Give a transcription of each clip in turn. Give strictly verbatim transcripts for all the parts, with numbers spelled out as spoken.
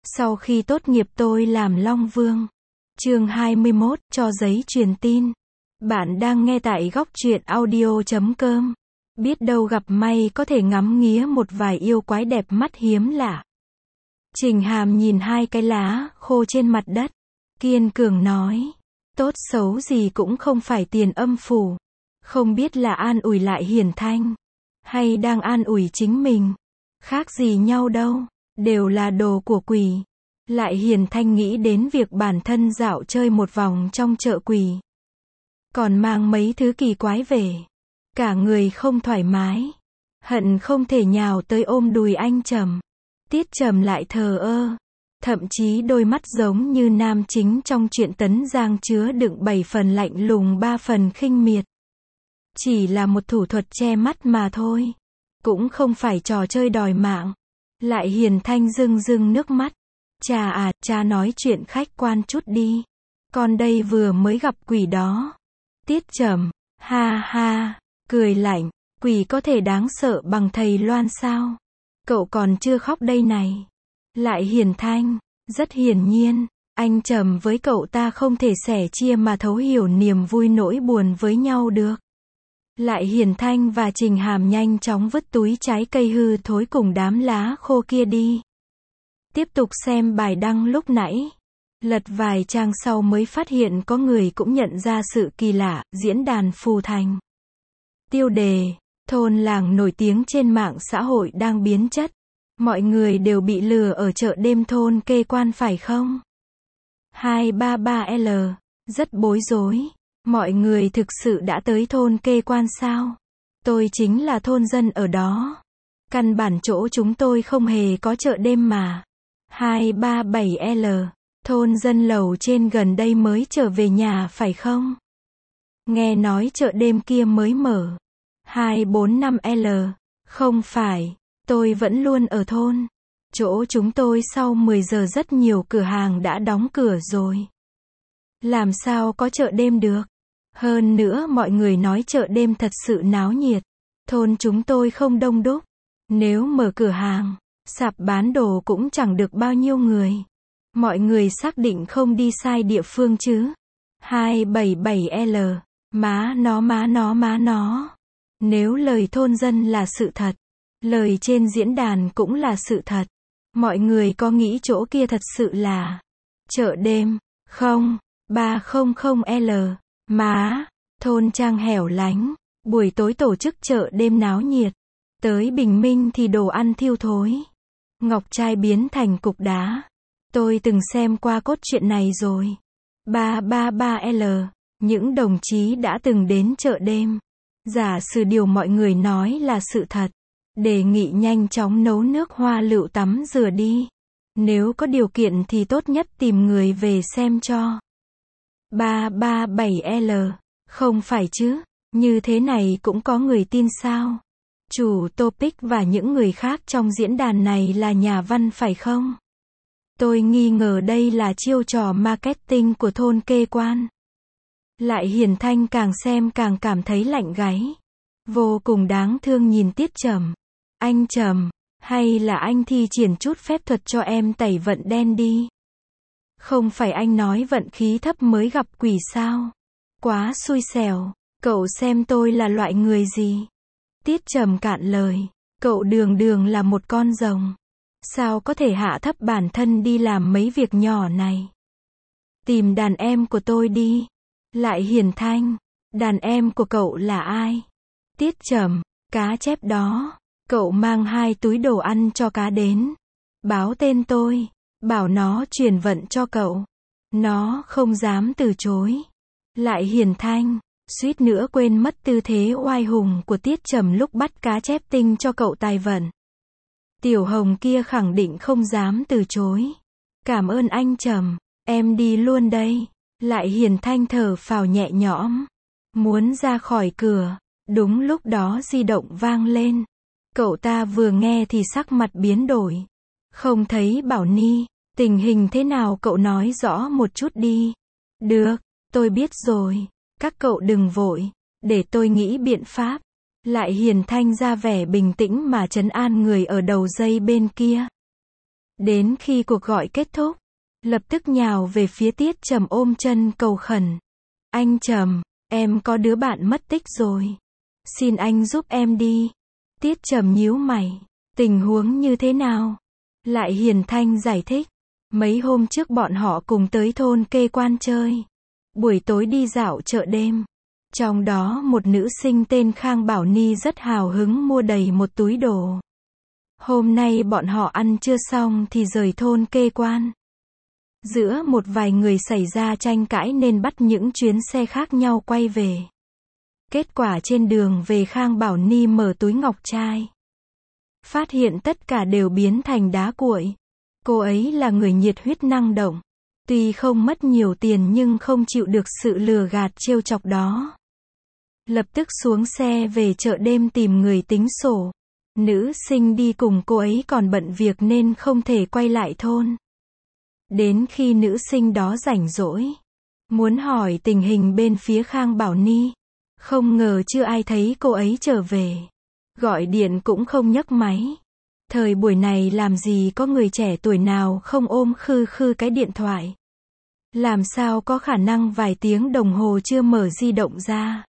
Sau khi tốt nghiệp tôi làm Long Vương. Chương hai mươi mốt, cho giấy truyền tin. Bạn đang nghe tại góc truyện audio chấm com. Biết đâu gặp may có thể ngắm nghía một vài yêu quái đẹp mắt hiếm lạ. Trình Hàm nhìn hai cái lá khô trên mặt đất, kiên cường nói, tốt xấu gì cũng không phải tiền âm phủ. Không biết là an ủi lại Hiển Thanh, hay đang an ủi chính mình. Khác gì nhau đâu, đều là đồ của quỷ. Lại Hiển Thanh nghĩ đến việc bản thân dạo chơi một vòng trong chợ quỷ, còn mang mấy thứ kỳ quái về. Cả người không thoải mái, hận không thể nhào tới ôm đùi anh Trầm. Tiết Trầm lại thờ ơ, thậm chí đôi mắt giống như nam chính trong truyện Tấn Giang chứa đựng bảy phần lạnh lùng ba phần khinh miệt. Chỉ là một thủ thuật che mắt mà thôi, cũng không phải trò chơi đòi mạng. Lại Hiển Thanh rưng rưng nước mắt. Cha à, cha nói chuyện khách quan chút đi. Con đây vừa mới gặp quỷ đó. Tiết Trầm, ha ha, cười lạnh, quỷ có thể đáng sợ bằng thầy Loan sao? Cậu còn chưa khóc đây này. Lại Hiển Thanh, rất hiển nhiên, anh Trầm với cậu ta không thể sẻ chia mà thấu hiểu niềm vui nỗi buồn với nhau được. Lại Hiển Thanh và Trình Hàm nhanh chóng vứt túi trái cây hư thối cùng đám lá khô kia đi. Tiếp tục xem bài đăng lúc nãy. Lật vài trang sau mới phát hiện có người cũng nhận ra sự kỳ lạ, diễn đàn Phù Thành. Tiêu đề, thôn làng nổi tiếng trên mạng xã hội đang biến chất. Mọi người đều bị lừa ở chợ đêm thôn Kê Quan phải không? hai ba ba L, rất bối rối. Mọi người thực sự đã tới thôn Kê Quan sao? Tôi chính là thôn dân ở đó. Căn bản chỗ chúng tôi không hề có chợ đêm mà. hai ba bảy L, thôn dân lầu trên gần đây mới trở về nhà phải không? Nghe nói chợ đêm kia mới mở. hai bốn năm L, không phải, tôi vẫn luôn ở thôn. Chỗ chúng tôi sau mười giờ rất nhiều cửa hàng đã đóng cửa rồi. Làm sao có chợ đêm được? Hơn nữa mọi người nói chợ đêm thật sự náo nhiệt. Thôn chúng tôi không đông đúc. Nếu mở cửa hàng, sạp bán đồ cũng chẳng được bao nhiêu người. Mọi người xác định không đi sai địa phương chứ? hai bảy bảy L, má nó má nó má nó. Nếu lời thôn dân là sự thật, lời trên diễn đàn cũng là sự thật. Mọi người có nghĩ chỗ kia thật sự là chợ đêm, không? ba không không L, má, thôn trang hẻo lánh, buổi tối tổ chức chợ đêm náo nhiệt. Tới bình minh thì đồ ăn thiêu thối. Ngọc trai biến thành cục đá. Tôi từng xem qua cốt truyện này rồi. ba ba ba L, những đồng chí đã từng đến chợ đêm. Giả sử điều mọi người nói là sự thật. Đề nghị nhanh chóng nấu nước hoa lựu tắm rửa đi. Nếu có điều kiện thì tốt nhất tìm người về xem cho. ba ba bảy L, không phải chứ, như thế này cũng có người tin sao? Chủ topic và những người khác trong diễn đàn này là nhà văn phải không? Tôi nghi ngờ đây là chiêu trò marketing của thôn Kê Quan. Lại Hiển Thanh càng xem càng cảm thấy lạnh gáy. Vô cùng đáng thương nhìn Tiết Trầm. Anh Trầm, hay là anh thi triển chút phép thuật cho em tẩy vận đen đi. Không phải anh nói vận khí thấp mới gặp quỷ sao? Quá xui xẻo, cậu xem tôi là loại người gì? Tiết Trầm cạn lời, cậu đường đường là một con rồng. Sao có thể hạ thấp bản thân đi làm mấy việc nhỏ này? Tìm đàn em của tôi đi. Lại Hiển Thanh, đàn em của cậu là ai? Tiết Trầm, cá chép đó. Cậu mang hai túi đồ ăn cho cá đến. Báo tên tôi, bảo nó truyền vận cho cậu. Nó không dám từ chối. Lại Hiển Thanh, suýt nữa quên mất tư thế oai hùng của Tiết Trầm lúc bắt cá chép tinh cho cậu tài vận. Tiểu Hồng kia khẳng định không dám từ chối. Cảm ơn anh Trầm, em đi luôn đây. Lại Hiển Thanh thở phào nhẹ nhõm, muốn ra khỏi cửa. Đúng lúc đó di động vang lên. Cậu ta vừa nghe thì sắc mặt biến đổi. Không thấy Bảo Ni, tình hình thế nào cậu nói rõ một chút đi. Được, tôi biết rồi. Các cậu đừng vội, để tôi nghĩ biện pháp. Lại Hiển Thanh ra vẻ bình tĩnh mà trấn an người ở đầu dây bên kia. Đến khi cuộc gọi kết thúc, lập tức nhào về phía Tiết Trầm ôm chân cầu khẩn. Anh Trầm, em có đứa bạn mất tích rồi. Xin anh giúp em đi. Tiết Trầm nhíu mày. Tình huống như thế nào? Lại Hiền Thanh giải thích. Mấy hôm trước bọn họ cùng tới thôn Kê Quan chơi. Buổi tối đi dạo chợ đêm. Trong đó một nữ sinh tên Khang Bảo Ni rất hào hứng mua đầy một túi đồ. Hôm nay bọn họ ăn trưa xong thì rời thôn Kê Quan. Giữa một vài người xảy ra tranh cãi nên bắt những chuyến xe khác nhau quay về. Kết quả trên đường về Khang Bảo Ni mở túi ngọc trai. Phát hiện tất cả đều biến thành đá cuội. Cô ấy là người nhiệt huyết năng động. Tuy không mất nhiều tiền nhưng không chịu được sự lừa gạt trêu chọc đó. Lập tức xuống xe về chợ đêm tìm người tính sổ. Nữ sinh đi cùng cô ấy còn bận việc nên không thể quay lại thôn. Đến khi nữ sinh đó rảnh rỗi, muốn hỏi tình hình bên phía Khang Bảo Ni. Không ngờ chưa ai thấy cô ấy trở về. Gọi điện cũng không nhấc máy. Thời buổi này làm gì có người trẻ tuổi nào không ôm khư khư cái điện thoại. Làm sao có khả năng vài tiếng đồng hồ chưa mở di động ra.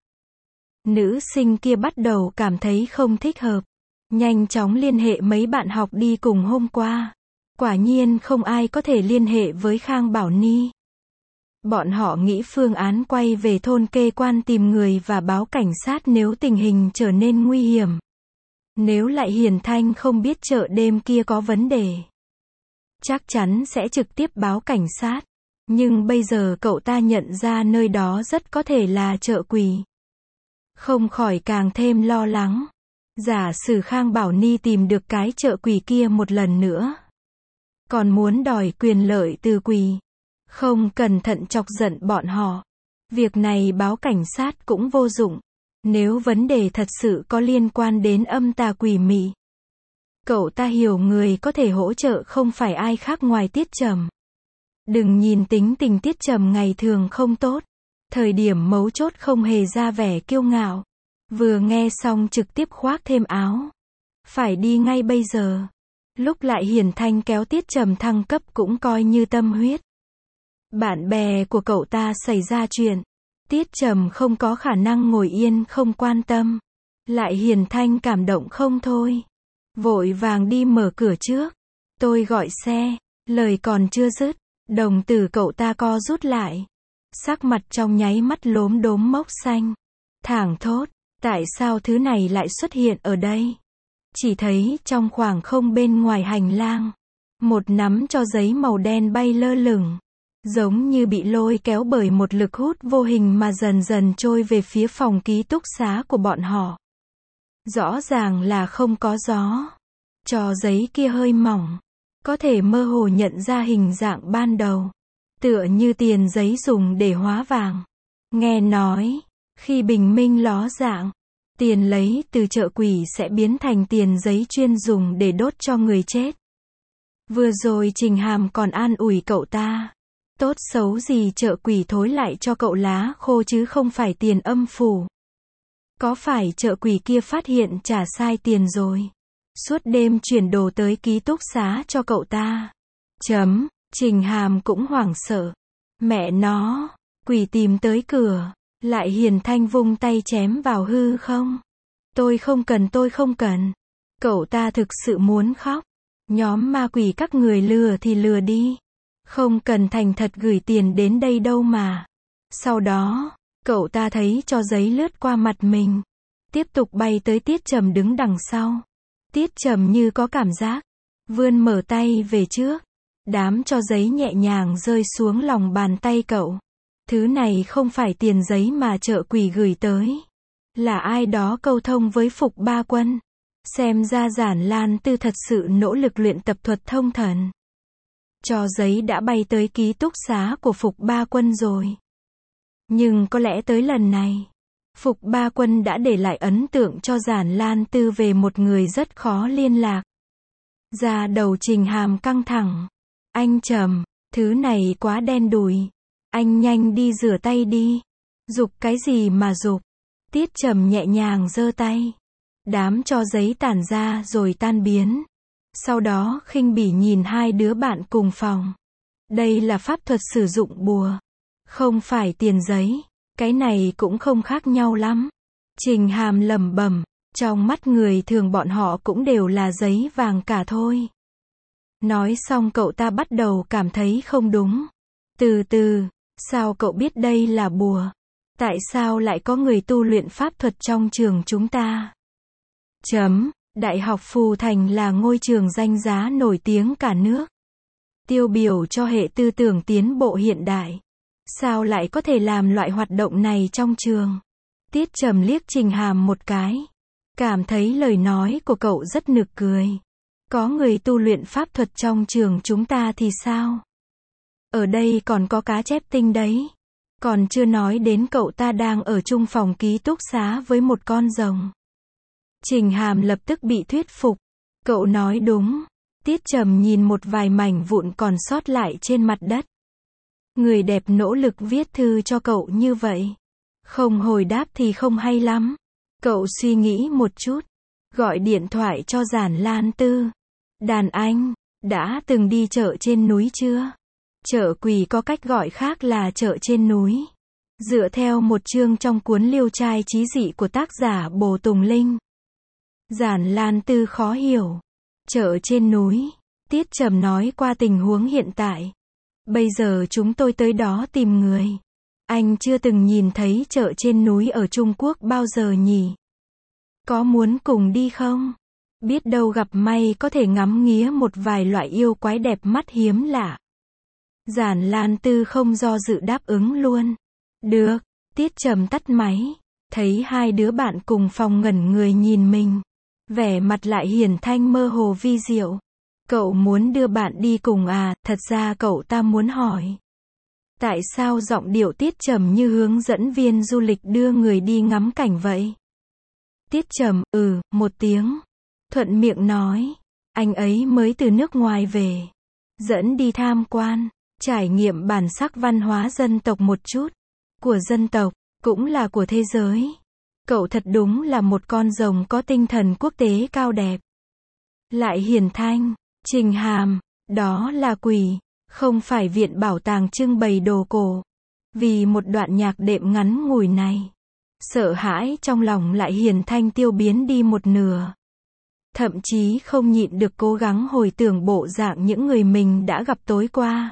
Nữ sinh kia bắt đầu cảm thấy không thích hợp. Nhanh chóng liên hệ mấy bạn học đi cùng hôm qua. Quả nhiên không ai có thể liên hệ với Khang Bảo Ni. Bọn họ nghĩ phương án quay về thôn Kê Quan tìm người và báo cảnh sát nếu tình hình trở nên nguy hiểm. Nếu lại Hiền Thanh không biết chợ đêm kia có vấn đề, chắc chắn sẽ trực tiếp báo cảnh sát. Nhưng bây giờ cậu ta nhận ra nơi đó rất có thể là chợ quỷ. Không khỏi càng thêm lo lắng. Giả sử Khang Bảo Ni tìm được cái chợ quỷ kia một lần nữa. Còn muốn đòi quyền lợi từ quỷ. Không cẩn thận chọc giận bọn họ. Việc này báo cảnh sát cũng vô dụng. Nếu vấn đề thật sự có liên quan đến âm tà quỷ mị. Cậu ta hiểu người có thể hỗ trợ không phải ai khác ngoài Tiết Trầm. Đừng nhìn tính tình Tiết Trầm ngày thường không tốt. Thời điểm mấu chốt không hề ra vẻ kiêu ngạo. Vừa nghe xong trực tiếp khoác thêm áo. Phải đi ngay bây giờ. Lúc lại Hiền Thanh kéo Tiết Trầm thăng cấp cũng coi như tâm huyết. Bạn bè của cậu ta xảy ra chuyện. Tiết Trầm không có khả năng ngồi yên không quan tâm. Lại Hiền Thanh cảm động không thôi. Vội vàng đi mở cửa trước. Tôi gọi xe. Lời còn chưa dứt. Đồng tử cậu ta co rút lại. Sắc mặt trong nháy mắt lốm đốm mốc xanh. Thảng thốt. Tại sao thứ này lại xuất hiện ở đây? Chỉ thấy trong khoảng không bên ngoài hành lang. Một nắm cho giấy màu đen bay lơ lửng. Giống như bị lôi kéo bởi một lực hút vô hình mà dần dần trôi về phía phòng ký túc xá của bọn họ. Rõ ràng là không có gió. Trò giấy kia hơi mỏng. Có thể mơ hồ nhận ra hình dạng ban đầu. Tựa như tiền giấy dùng để hóa vàng. Nghe nói, khi bình minh ló dạng, tiền lấy từ chợ quỷ sẽ biến thành tiền giấy chuyên dùng để đốt cho người chết. Vừa rồi Trình Hàm còn an ủi cậu ta. Tốt xấu gì chợ quỷ thối lại cho cậu lá khô chứ không phải tiền âm phủ. Có phải chợ quỷ kia phát hiện trả sai tiền rồi? Suốt đêm chuyển đồ tới ký túc xá cho cậu ta. Chấm, Trình Hàm cũng hoảng sợ. Mẹ nó, quỷ tìm tới cửa. Lại Hiền Thanh vung tay chém vào hư không. Tôi không cần tôi không cần. Cậu ta thực sự muốn khóc. Nhóm ma quỷ các người lừa thì lừa đi. Không cần thành thật gửi tiền đến đây đâu mà. Sau đó, cậu ta thấy cho giấy lướt qua mặt mình. Tiếp tục bay tới Tiết Trầm đứng đằng sau. Tiết Trầm như có cảm giác. Vươn mở tay về trước. Đám cho giấy nhẹ nhàng rơi xuống lòng bàn tay cậu. Thứ này không phải tiền giấy mà chợ quỷ gửi tới. Là ai đó câu thông với Phục Ba Quân. Xem ra Giản Lan Tư thật sự nỗ lực luyện tập thuật thông thần. Cho giấy đã bay tới ký túc xá của Phục Ba Quân rồi. Nhưng có lẽ tới lần này, Phục Ba Quân đã để lại ấn tượng cho Giản Lan Tư về một người rất khó liên lạc. Da đầu Trình Hàm căng thẳng. Anh Trầm, thứ này quá đen đủi. Anh nhanh đi rửa tay đi. Giục cái gì mà giục? Tiết Trầm nhẹ nhàng giơ tay. Đám cho giấy tản ra rồi tan biến. Sau đó khinh bỉ nhìn hai đứa bạn cùng phòng. Đây là pháp thuật sử dụng bùa. Không phải tiền giấy. Cái này cũng không khác nhau lắm. Trình Hàm lẩm bẩm. Trong mắt người thường bọn họ cũng đều là giấy vàng cả thôi. Nói xong cậu ta bắt đầu cảm thấy không đúng. Từ từ, sao cậu biết đây là bùa? Tại sao lại có người tu luyện pháp thuật trong trường chúng ta? Chấm, Đại học Phù Thành là ngôi trường danh giá nổi tiếng cả nước. Tiêu biểu cho hệ tư tưởng tiến bộ hiện đại. Sao lại có thể làm loại hoạt động này trong trường? Tiết Trầm liếc Trình Hàm một cái. Cảm thấy lời nói của cậu rất nực cười. Có người tu luyện pháp thuật trong trường chúng ta thì sao? Ở đây còn có cá chép tinh đấy. Còn chưa nói đến cậu ta đang ở chung phòng ký túc xá với một con rồng. Trình Hàm lập tức bị thuyết phục. Cậu nói đúng. Tiết Trầm nhìn một vài mảnh vụn còn sót lại trên mặt đất. Người đẹp nỗ lực viết thư cho cậu như vậy. Không hồi đáp thì không hay lắm. Cậu suy nghĩ một chút. Gọi điện thoại cho Giản Lan Tư. Đàn anh, đã từng đi chợ trên núi chưa? Chợ quỳ có cách gọi khác là chợ trên núi. Dựa theo một chương trong cuốn Liêu trai chí dị của tác giả Bồ Tùng Linh. Giản Lan Tư khó hiểu. Chợ trên núi. Tiết Trầm nói qua tình huống hiện tại. Bây giờ chúng tôi tới đó tìm người. Anh chưa từng nhìn thấy chợ trên núi ở Trung Quốc bao giờ nhỉ? Có muốn cùng đi không? Biết đâu gặp may có thể ngắm nghía một vài loại yêu quái đẹp mắt hiếm lạ. Giản Lan Tư không do dự đáp ứng luôn. Được, Tiết Trầm tắt máy. Thấy hai đứa bạn cùng phòng ngẩn người nhìn mình. Vẻ mặt lại hiển thanh mơ hồ vi diệu. Cậu muốn đưa bạn đi cùng à? Thật ra cậu ta muốn hỏi. Tại sao giọng điệu Tiết Trầm như hướng dẫn viên du lịch đưa người đi ngắm cảnh vậy? Tiết Trầm, ừ, một tiếng. Thuận miệng nói. Anh ấy mới từ nước ngoài về. Dẫn đi tham quan. Trải nghiệm bản sắc văn hóa dân tộc một chút. Của dân tộc, cũng là của thế giới. Cậu thật đúng là một con rồng có tinh thần quốc tế cao đẹp. Lại hiền thanh. Trình Hàm, đó là quỷ. Không phải viện bảo tàng trưng bày đồ cổ. Vì một đoạn nhạc đệm ngắn ngủi này. Sợ hãi trong lòng lại hiền thanh tiêu biến đi một nửa. Thậm chí không nhịn được cố gắng hồi tưởng bộ dạng những người mình đã gặp tối qua.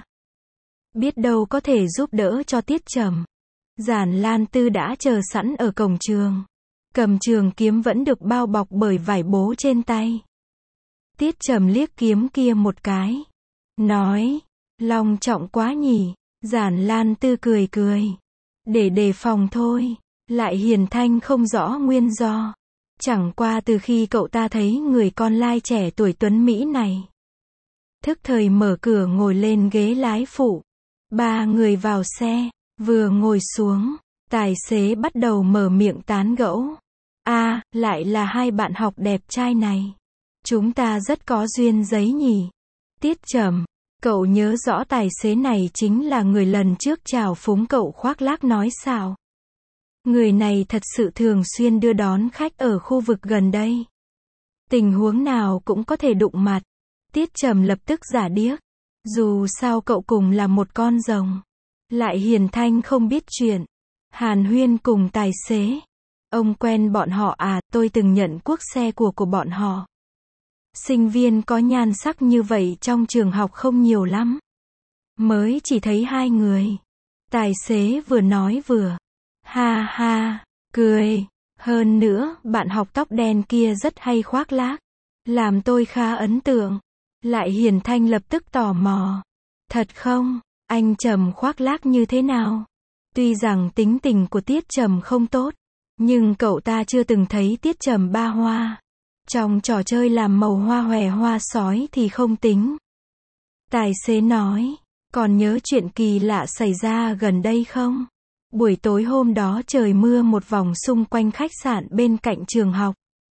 Biết đâu có thể giúp đỡ cho Tiết Trầm. Giản Lan Tư đã chờ sẵn ở cổng trường. Cầm trường kiếm vẫn được bao bọc bởi vải bố trên tay. Tiết Trầm liếc kiếm kia một cái. Nói, long trọng quá nhỉ. Giản Lan Tư cười cười. Để đề phòng thôi. Lại hiền thanh không rõ nguyên do. Chẳng qua từ khi cậu ta thấy người con lai trẻ tuổi tuấn Mỹ này. Thức thời mở cửa ngồi lên ghế lái phụ. Ba người vào xe. Vừa ngồi xuống. Tài xế bắt đầu mở miệng tán gẫu. À, lại là hai bạn học đẹp trai này. Chúng ta rất có duyên giấy nhỉ. Tiết Trầm. Cậu nhớ rõ tài xế này chính là người lần trước chào phúng cậu khoác lác nói sao? Người này thật sự thường xuyên đưa đón khách ở khu vực gần đây. Tình huống nào cũng có thể đụng mặt. Tiết Trầm lập tức giả điếc. Dù sao cậu cùng là một con rồng. Lại hiền thanh không biết chuyện. Hàn huyên cùng tài xế. Ông quen bọn họ à? Tôi từng nhận cuốc xe của của bọn họ. Sinh viên có nhan sắc như vậy trong trường học không nhiều lắm. Mới chỉ thấy hai người. Tài xế vừa nói vừa. Ha ha, cười. Hơn nữa, bạn học tóc đen kia rất hay khoác lác. Làm tôi khá ấn tượng. Lại hiền thanh lập tức tò mò. Thật không? Anh Trầm khoác lác như thế nào? Tuy rằng tính tình của Tiết Trầm không tốt. Nhưng cậu ta chưa từng thấy Tiết Trầm ba hoa. Trong trò chơi làm màu hoa hòe hoa sói thì không tính. Tài xế nói. Còn nhớ chuyện kỳ lạ xảy ra gần đây không? Buổi tối hôm đó trời mưa một vòng xung quanh khách sạn bên cạnh trường học.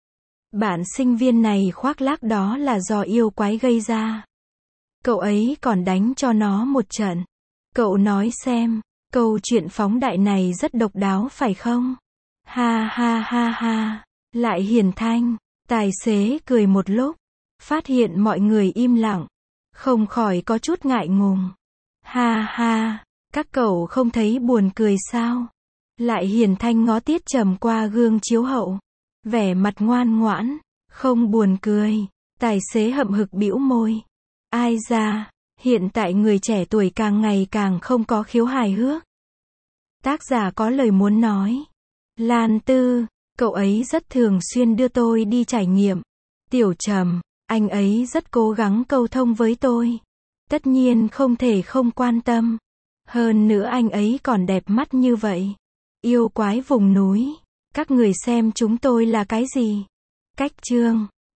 Bạn sinh viên này khoác lác đó là do yêu quái gây ra. Cậu ấy còn đánh cho nó một trận. Cậu nói xem, câu chuyện phóng đại này rất độc đáo phải không? Ha ha ha ha. Lại hiền thanh. Tài xế cười một lúc. Phát hiện mọi người im lặng. Không khỏi có chút ngại ngùng. Ha ha, các cậu không thấy buồn cười sao? Lại hiền thanh ngó Tiết Trầm qua gương chiếu hậu. Vẻ mặt ngoan ngoãn. Không buồn cười. Tài xế hậm hực bĩu môi. Ai da, hiện tại người trẻ tuổi càng ngày càng không có khiếu hài hước. Tác giả có lời muốn nói. Lan Tư, cậu ấy rất thường xuyên đưa tôi đi trải nghiệm. Tiểu Trầm, anh ấy rất cố gắng câu thông với tôi. Tất nhiên không thể không quan tâm. Hơn nữa anh ấy còn đẹp mắt như vậy. Yêu quái vùng núi. Các người xem chúng tôi là cái gì? Cách chương.